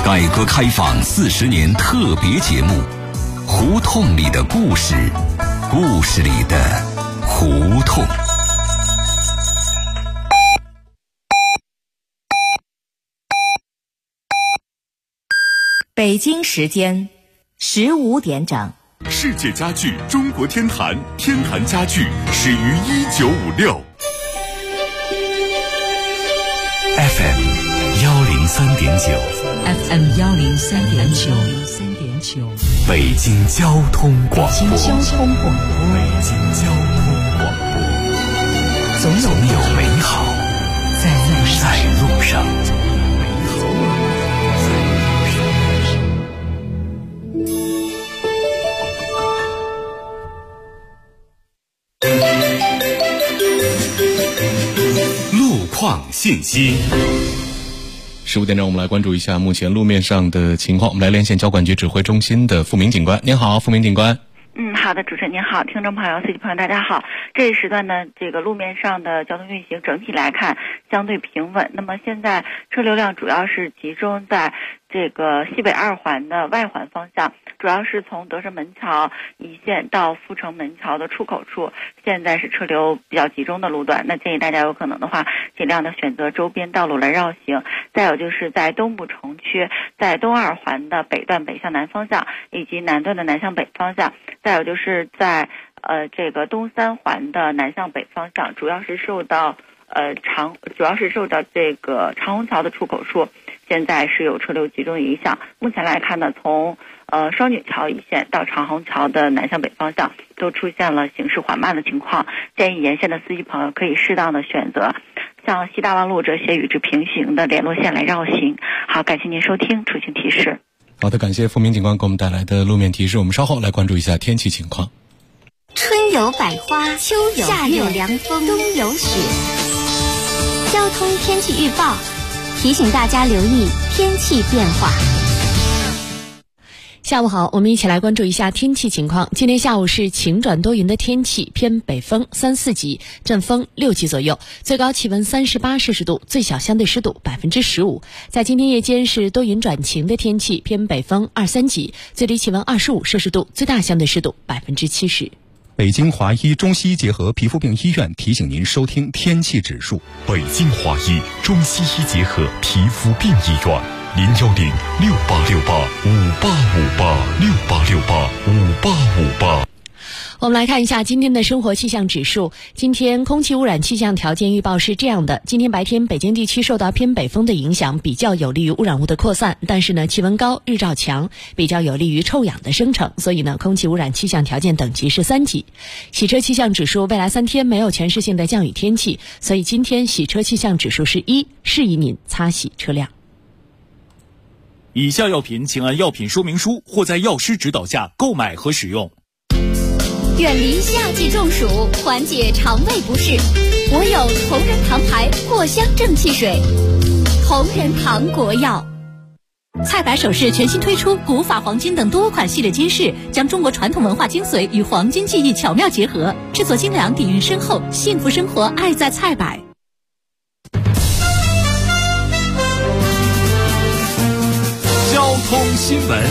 改革开放40年特别节目《胡同里的故事》，故事里的胡同。 北京时间15点整。 世界家具中国天坛，天坛家具始于1956。 FM 103.9 FM 103.9 北京交通广播。 北京交通广播，总有美好在路上。 路况信息。 15点钟，我们来关注一下目前路面上的情况。我们来连线交管局指挥中心的付明警官。您好，付明警官。 好的，主持人您好，听众朋友、司机朋友大家好。这一时段呢，这个路面上的交通运行整体来看相对平稳。那么现在车流量主要是集中在这个西北2环的外环方向，主要是从德胜门桥一线到阜成门桥的出口处，现在是车流比较集中的路段。那建议大家有可能的话，尽量的选择周边道路来绕行。再有就是在东部城区，在东2环的北段北向南方向，以及南段的南向北方向。再有就是在这个东3环的南向北方向，主要是受到这个长虹桥的出口处，现在是有车流集中影响。目前来看呢，从双井桥一线到长虹桥的南向北方向都出现了行驶缓慢的情况，建议沿线的司机朋友可以适当的选择像西大望路这些与之平行的联络线来绕行。好，感谢您收听出行提示。 好的，感谢付明警官给我们带来的路面提示。我们稍后来关注一下天气情况。 春有百花，秋有夏有凉风，冬有雪。交通天气预报提醒大家留意天气变化。 下午好，我们一起来关注一下天气情况。今天下午是晴转多云的天气，偏北风3、4级，阵风6级左右，最高气温38摄氏度，最小相对湿度15%。在今天夜间是多云转晴的天气，偏北风2、3级，最低气温25摄氏度，最大相对湿度70%。 北京华医中西医结合皮肤病医院提醒您收听天气指数。 北京华医中西医结合皮肤病医院，010-6868-5858，6868-5858。 我们来看一下今天的生活气象指数。今天空气污染气象条件预报是这样的：今天白天北京地区受到偏北风的影响，比较有利于污染物的扩散，但是呢气温高，日照强，比较有利于臭氧的生成，所以呢空气污染气象条件等级是3级。洗车气象指数未来3天没有全市性的降雨天气，所以今天洗车气象指数是1，适宜您擦洗车辆。 以下药品请按药品说明书或在药师指导下购买和使用。 远离夏季中暑，缓解肠胃不适，我有同仁堂牌藿香正气水。同仁堂国药。 菜百首饰全新推出古法黄金等多款系列金饰，将中国传统文化精髓与黄金技艺巧妙结合，制作精良，底蕴深厚，幸福生活爱在菜百。 交通新闻。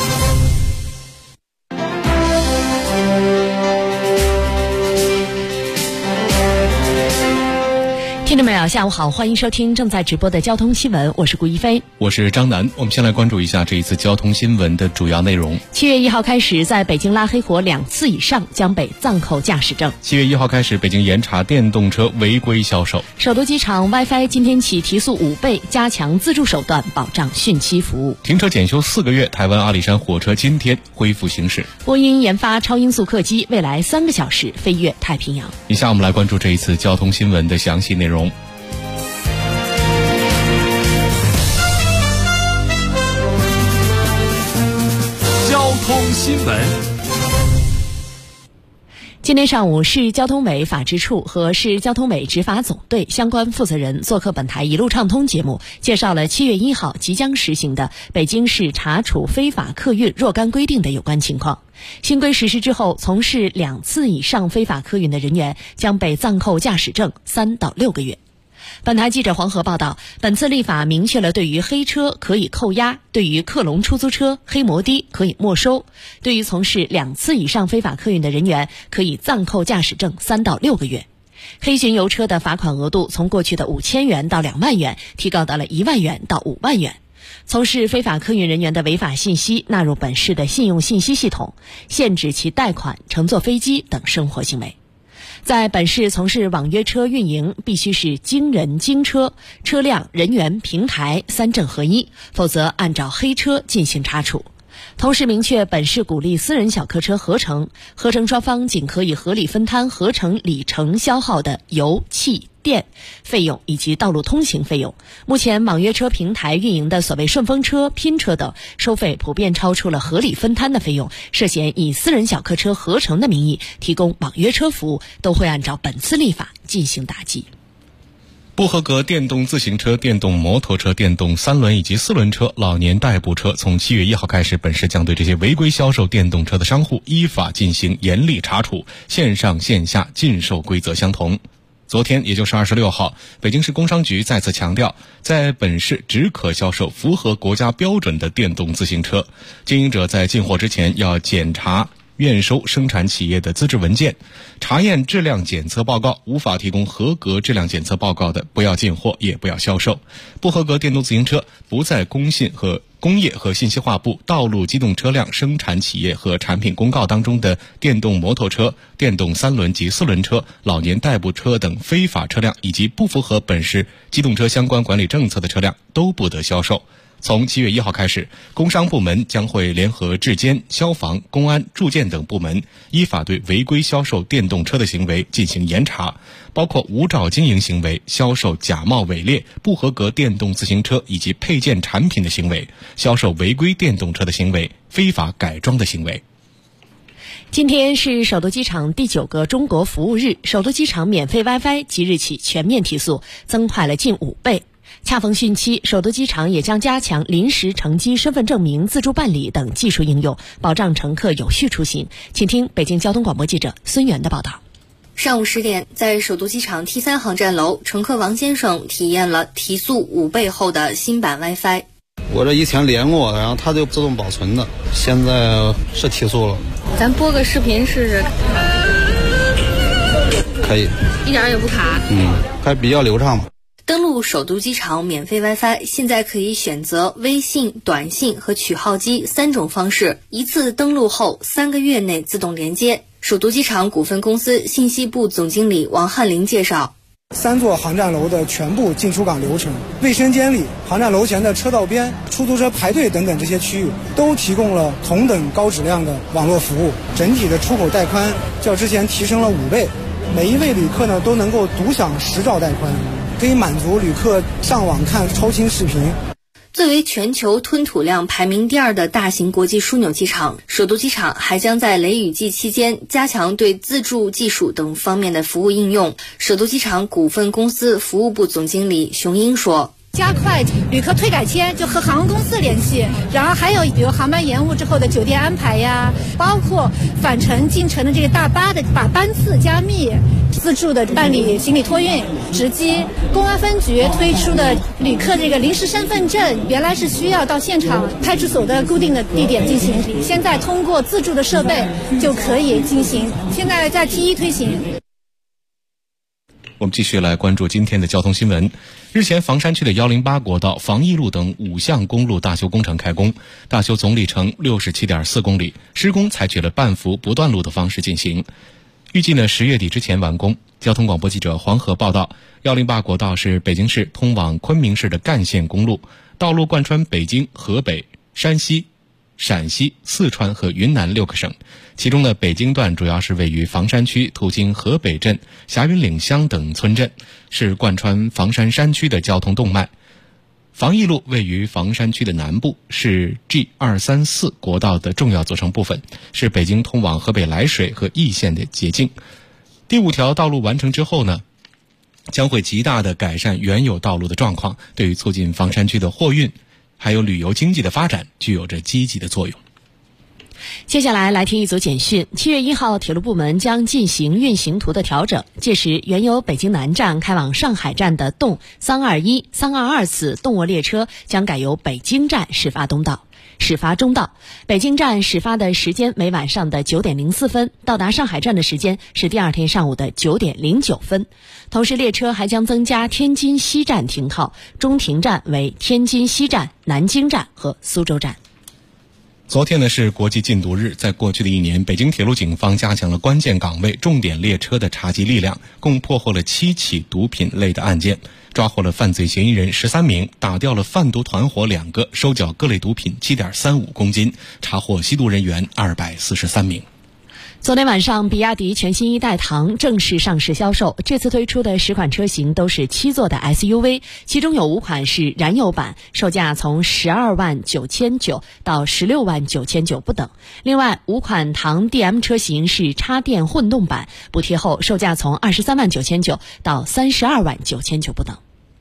听众朋友下午好，欢迎收听正在直播的交通新闻，我是顾一飞， 我是张楠。我们先来关注一下这一次交通新闻的主要内容。 7月1号开始，在北京拉黑活2次以上将被暂扣驾驶证。 7月1号开始，北京严查电动车违规销售。 首都机场 WiFi 今天起提速5倍，加强自助手段保障汛期服务。 停车检修4个月，台湾阿里山火车今天恢复行驶。 波音研发超音速客机，未来3个小时飞越太平洋。 以下我们来关注这一次交通新闻的详细内容。 交通新闻。 今天上午，市交通委法制处和市交通委执法总队相关负责人做客本台一路畅通节目，介绍了7月1号即将实行的北京市查处非法客运若干规定的有关情况。新规实施之后，从事2次以上非法客运的人员将被暂扣驾驶证3到6个月。 本台记者黄河报道，本次立法明确了对于黑车可以扣押，对于克隆出租车、黑摩的可以没收，对于从事2次以上非法客运的人员可以暂扣驾驶证3到6个月。黑巡游车的罚款额度从过去的5000元到2万元提高到了1万元到5万元。从事非法客运人员的违法信息纳入本市的信用信息系统，限制其贷款、乘坐飞机等生活行为。在本市从事网约车运营，必须是经人经车，车辆、人员、平台3证合一，否则按照黑车进行查处。同时明确本市鼓励私人小客车合乘，合乘双方仅可以合理分摊合乘里程消耗的油、气、电费用以及道路通行费用。目前网约车平台运营的所谓顺风车、拼车等收费普遍超出了合理分摊的费用，涉嫌以私人小客车合乘的名义提供网约车服务，都会按照本次立法进行打击。 不合格电动自行车、电动摩托车、电动3轮以及4轮车、老年代步车，从7月1号开始，本市将对这些违规销售电动车的商户依法进行严厉查处，线上线下禁售规则相同。昨天，也就是26号，北京市工商局再次强调，在本市只可销售符合国家标准的电动自行车，经营者在进货之前要检查验收生产企业的资质文件，查验质量检测报告，无法提供合格质量检测报告的，不要进货，也不要销售。不合格电动自行车不在工业和信息化部道路机动车辆生产企业和产品公告当中的电动摩托车、电动3轮及4轮车、老年代步车等非法车辆，以及不符合本市机动车相关管理政策的车辆都不得销售。从7月1号开始，工商部门将会联合质监、消防、公安、住建等部门，依法对违规销售电动车的行为进行严查，包括无照经营行为、销售假冒伪劣、不合格电动自行车以及配件产品的行为、销售违规电动车的行为、非法改装的行为。 今天是首都机场第9个中国服务日，首都机场免费 WiFi 即日起全面提速，增快了近5倍。恰逢汛期，首都机场也将加强临时乘机身份证明自助办理等技术应用，保障乘客有序出行。请听北京交通广播记者孙源的报道。 上午10点，在首都机场 T3 航站楼，乘客王先生体验了提速5倍后的新版 WiFi。 我这以前连过，然后它就自动保存的，现在是提速了。 咱播个视频试试。 可以， 一点也不卡。 还比较流畅嘛。 登录首都机场免费 WiFi， 现在可以选择微信、短信和取号机3种方式，一次登录后3个月内自动连接。首都机场股份公司信息部总经理王汉林介绍 ，3座航站楼的全部进出港流程、卫生间里、航站楼前的车道边、出租车排队等等这些区域，都提供了同等高质量的网络服务，整体的出口带宽较之前提升了5倍。每一位旅客呢都能够独享10兆带宽，可以满足旅客上网看超清视频。 作为全球吞吐量排名第2的大型国际枢纽机场，首都机场还将在雷雨季期间加强对自助技术等方面的服务应用。首都机场股份公司服务部总经理熊英说， 加快旅客退改签，就和航空公司联系，然后还有比如航班延误之后的酒店安排呀，包括返程进城的这个大巴的把班次加密，自助的办理行李托运，直机公安分局推出的旅客这个临时身份证，原来是需要到现场派出所的固定的地点进行，现在通过自助的设备就可以进行，现在在T1推行。 我们继续来关注今天的交通新闻。日前，房山区的108国道、防疫路等5项公路大修工程开工，大修总里程67.4公里，施工采取了半幅不断路的方式进行，预计10月底之前完工。交通广播记者黄河报道，108国道是北京市通往昆明市的干线公路，道路贯穿北京、河北、山西、陕西、四川和云南6个省，其中的北京段主要是位于房山区，途经河北镇、霞云岭乡等村镇，是贯穿房山山区的交通动脉。防疫路位于房山区的南部，是 G234 国道的重要组成部分，是北京通往河北涞水和易县的捷径。第5条道路完成之后呢，将会极大地改善原有道路的状况，对于促进房山区的货运还有旅游经济的发展具有着积极的作用。 接下来听一组简讯。7月1号，铁路部门将进行运行图的调整，届时原由北京南站开往上海站的动321、322次动卧列车将改由北京站始发中道。北京站始发的时间为晚上的9点04分，到达上海站的时间是第二天上午的9点09分。同时，列车还将增加天津西站停靠，中停站为天津西站、南京站和苏州站。 昨天呢是国际禁毒日，在过去的一年，北京铁路警方加强了关键岗位、重点列车的查缉力量，共破获了7起毒品类的案件，抓获了犯罪嫌疑人13名，打掉了贩毒团伙2个，收缴各类毒品 7.35 公斤，查获吸毒人员243名。 昨天晚上，比亚迪全新一代唐正式上市销售。这次推出的10款车型都是7座的 SUV， 其中有5款是燃油版，售价从12万9,900到16万9,900不等。另外5款唐 DM 车型是插电混动版，补贴后售价从23万9,900到32万9,900不等。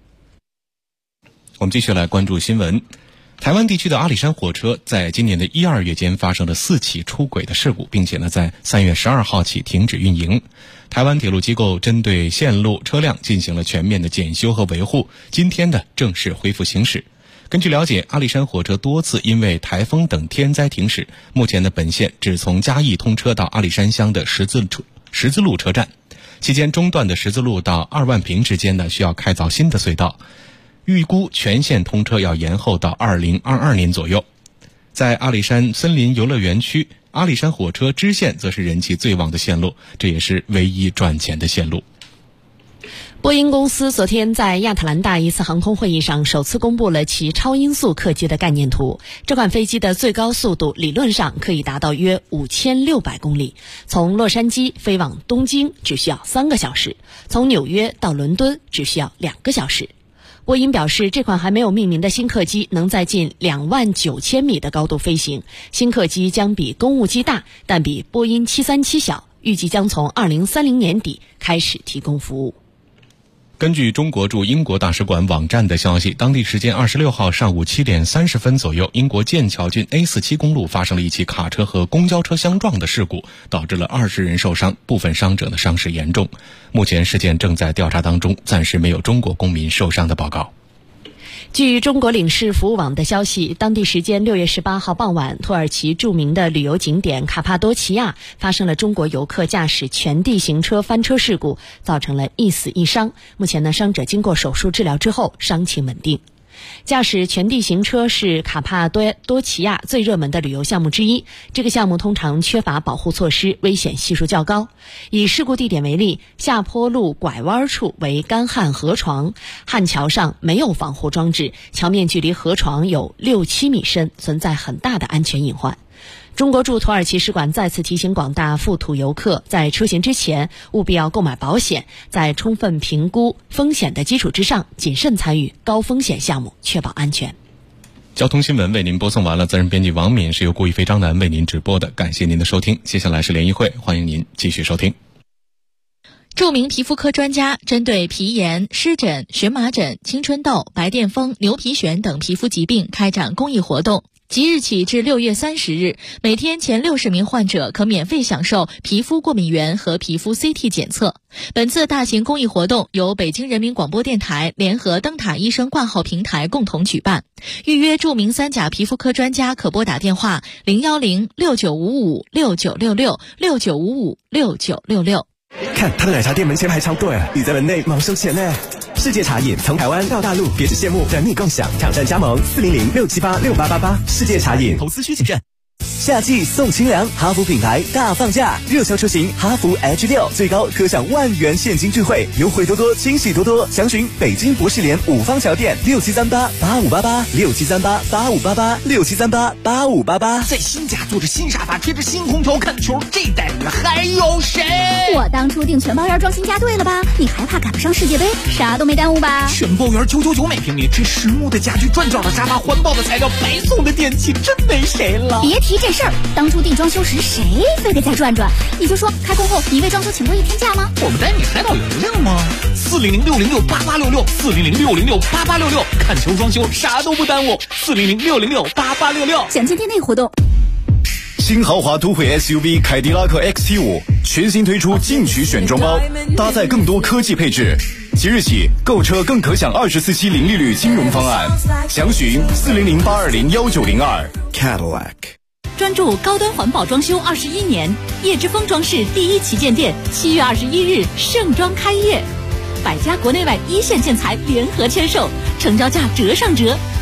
我们继续来关注新闻。台湾地区的阿里山火车在今年的1、2月间发生了4起出轨的事故，并且在3月12号起停止运营。台湾铁路机构针对线路车辆进行了全面的检修和维护，今天正式恢复行驶。根据了解，阿里山火车多次因为台风等天灾停驶，目前本线只从嘉义通车到阿里山乡的十字路车站，期间中段的十字路到2万坪之间需要开凿新的隧道，预估全线通车要延后到2022年左右。在阿里山森林游乐园区，阿里山火车支线则是人气最旺的线路，这也是唯一赚钱的线路。 波音公司昨天在亚特兰大一次航空会议上首次公布了其超音速客机的概念图。这款飞机的最高速度理论上可以达到约5600公里，从洛杉矶飞往东京只需要3个小时，从纽约到伦敦只需要2个小时。波音表示，这款还没有命名的新客机能在近29000米的高度飞行。新客机将比公务机大，但比波音737小，预计将从2030年底开始提供服务。 根据中国驻英国大使馆网站的消息，当地时间26号上午7点30分左右，英国剑桥郡 A47 公路发生了一起卡车和公交车相撞的事故，导致了20人受伤，部分伤者的伤势严重。目前事件正在调查当中，暂时没有中国公民受伤的报告。 据中国领事服务网的消息，当地时间6月18号傍晚，土耳其著名的旅游景点卡帕多奇亚发生了中国游客驾驶全地形车翻车事故，造成了1死1伤。目前伤者经过手术治疗之后伤情稳定。驾驶全地形车是卡帕多奇亚最热门的旅游项目之一，这个项目通常缺乏保护措施，危险系数较高。以事故地点为例，下坡路拐弯处为干旱河床，旱桥上没有防护装置，桥面距离河床有6-7米深，存在很大的安全隐患。中国驻土耳其使馆再次提醒广大赴土游客，在出行之前务必要购买保险，在充分评估风险的基础之上，谨慎参与高风险项目，确保安全。 交通新闻为您播送完了，责任编辑王敏，是由顾一飞、张楠为您直播的，感谢您的收听。接下来是联谊会，欢迎您继续收听。 著名皮肤科专家针对皮炎、湿疹、荨麻疹、青春痘、白癜风、牛皮癣等皮肤疾病开展公益活动。即日起至6月30日，每天前60名患者可免费享受皮肤过敏原和皮肤 CT 检测。本次大型公益活动由北京人民广播电台联合灯塔医生挂号平台共同举办。预约著名3甲皮肤科专家可拨打电话010-6955-6966 看他的奶茶店门前排长队，你在门内忙收钱呢。世界茶饮从台湾到大陆，别只羡慕，等你共享。挑战加盟400-678-6888。世界茶饮，投资需谨慎。夏季送清凉，哈弗品牌大放价，热销车型哈弗 H6 最高可享10000元现金智慧，优惠多多，惊喜多多。详询北京博士联5方桥店6738-8588，6738-8588，6738-8588。 在新家坐着新沙发，吹着新空调看球，这待遇还有谁？ 我当初订全包园装新家对了吧？你还怕赶不上世界杯？啥都没耽误吧？ 全包园999每平米，这实木的家具，转角的沙发，环保的材料，白送的电器，真没谁了。 别提这事儿，当初订装修时谁非得再转转？你就说开工后你为装修请过1天假吗？ 我们带你海岛游游吗？400-606-8866，400-606-8866，看球装修啥都不耽误，400-606-8866。 详情店内活动。 新豪华都会 SUV 凯迪拉克 XT5 全新推出进取选装包，搭载更多科技配置。即日起购车更可享24期零利率金融方案，详询400-820-1902。 Cadillac。 专注高端环保装修21年，叶之峰装饰第一旗舰店7月21日盛装开业，100家国内外一线建材联合签售，成交价折上折。